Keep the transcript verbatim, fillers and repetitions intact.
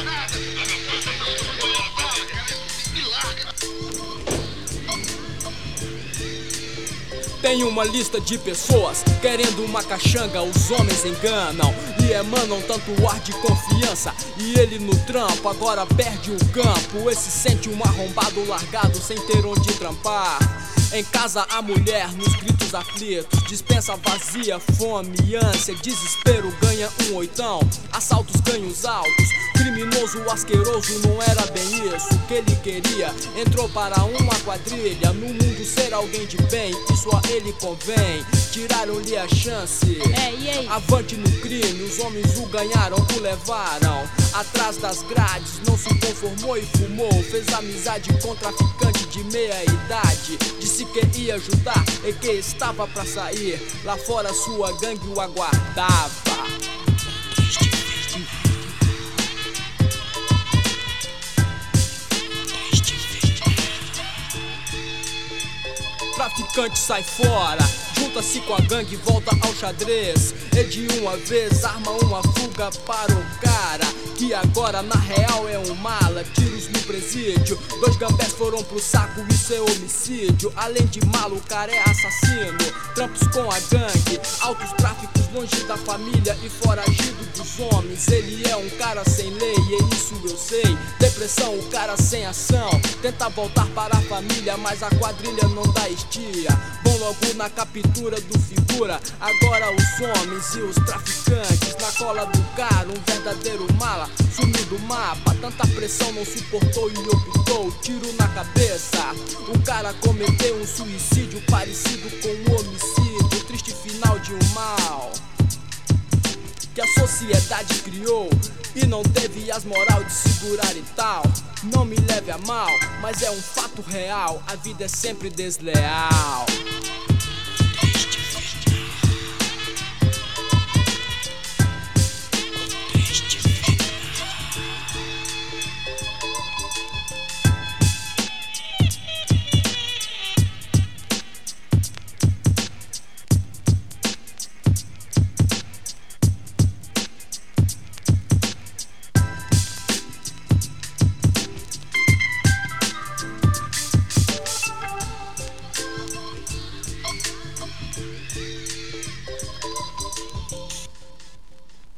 Tem uma lista de pessoas querendo uma caxanga, os homens enganam e emanam tanto ar de confiança. E ele no trampo agora perde o campo. Esse sente um arrombado largado sem ter onde trampar. Em casa a mulher nos gritos aflitos, dispensa vazia, fome, ânsia, desespero ganha um oitão. Assaltos, ganhos altos, criminoso asqueroso, não era bem isso que ele queria. Entrou para uma quadrilha, no mundo ser alguém de bem, isso a ele convém. Tiraram-lhe a chance, ei, ei. Avante no crime, os homens o ganharam, o levaram atrás das grades, não se conformou e fumou. Fez amizade com traficante de meia idade, disse que ia ajudar e que estava pra sair. Lá fora sua gangue o aguardava. Traficante sai fora, junta-se com a gangue e volta ao xadrez. E de uma vez arma uma fuga para o cara, que agora na real é um mala. Tiros no presídio, dois gambés foram pro saco, isso é homicídio. Além de malo, o cara é assassino. Trampos com a gangue, altos tráficos longe da família e foragido dos homens. Ele é um cara sem lei, e isso eu sei. Depressão, o cara sem ação, tenta voltar para a família, mas a quadrilha não dá estia. Vão logo na captura do figura, agora os homens e os traficantes na cola do cara, um verdadeiro mala, sumiu do mapa. Tanta pressão não suportou e optou, tiro na cabeça. O cara cometeu um suicídio parecido com um homicídio, triste final de um mal que a sociedade criou e não teve as moral de segurar e tal. Não me leve a mal, mas é um fato real, a vida é sempre desleal.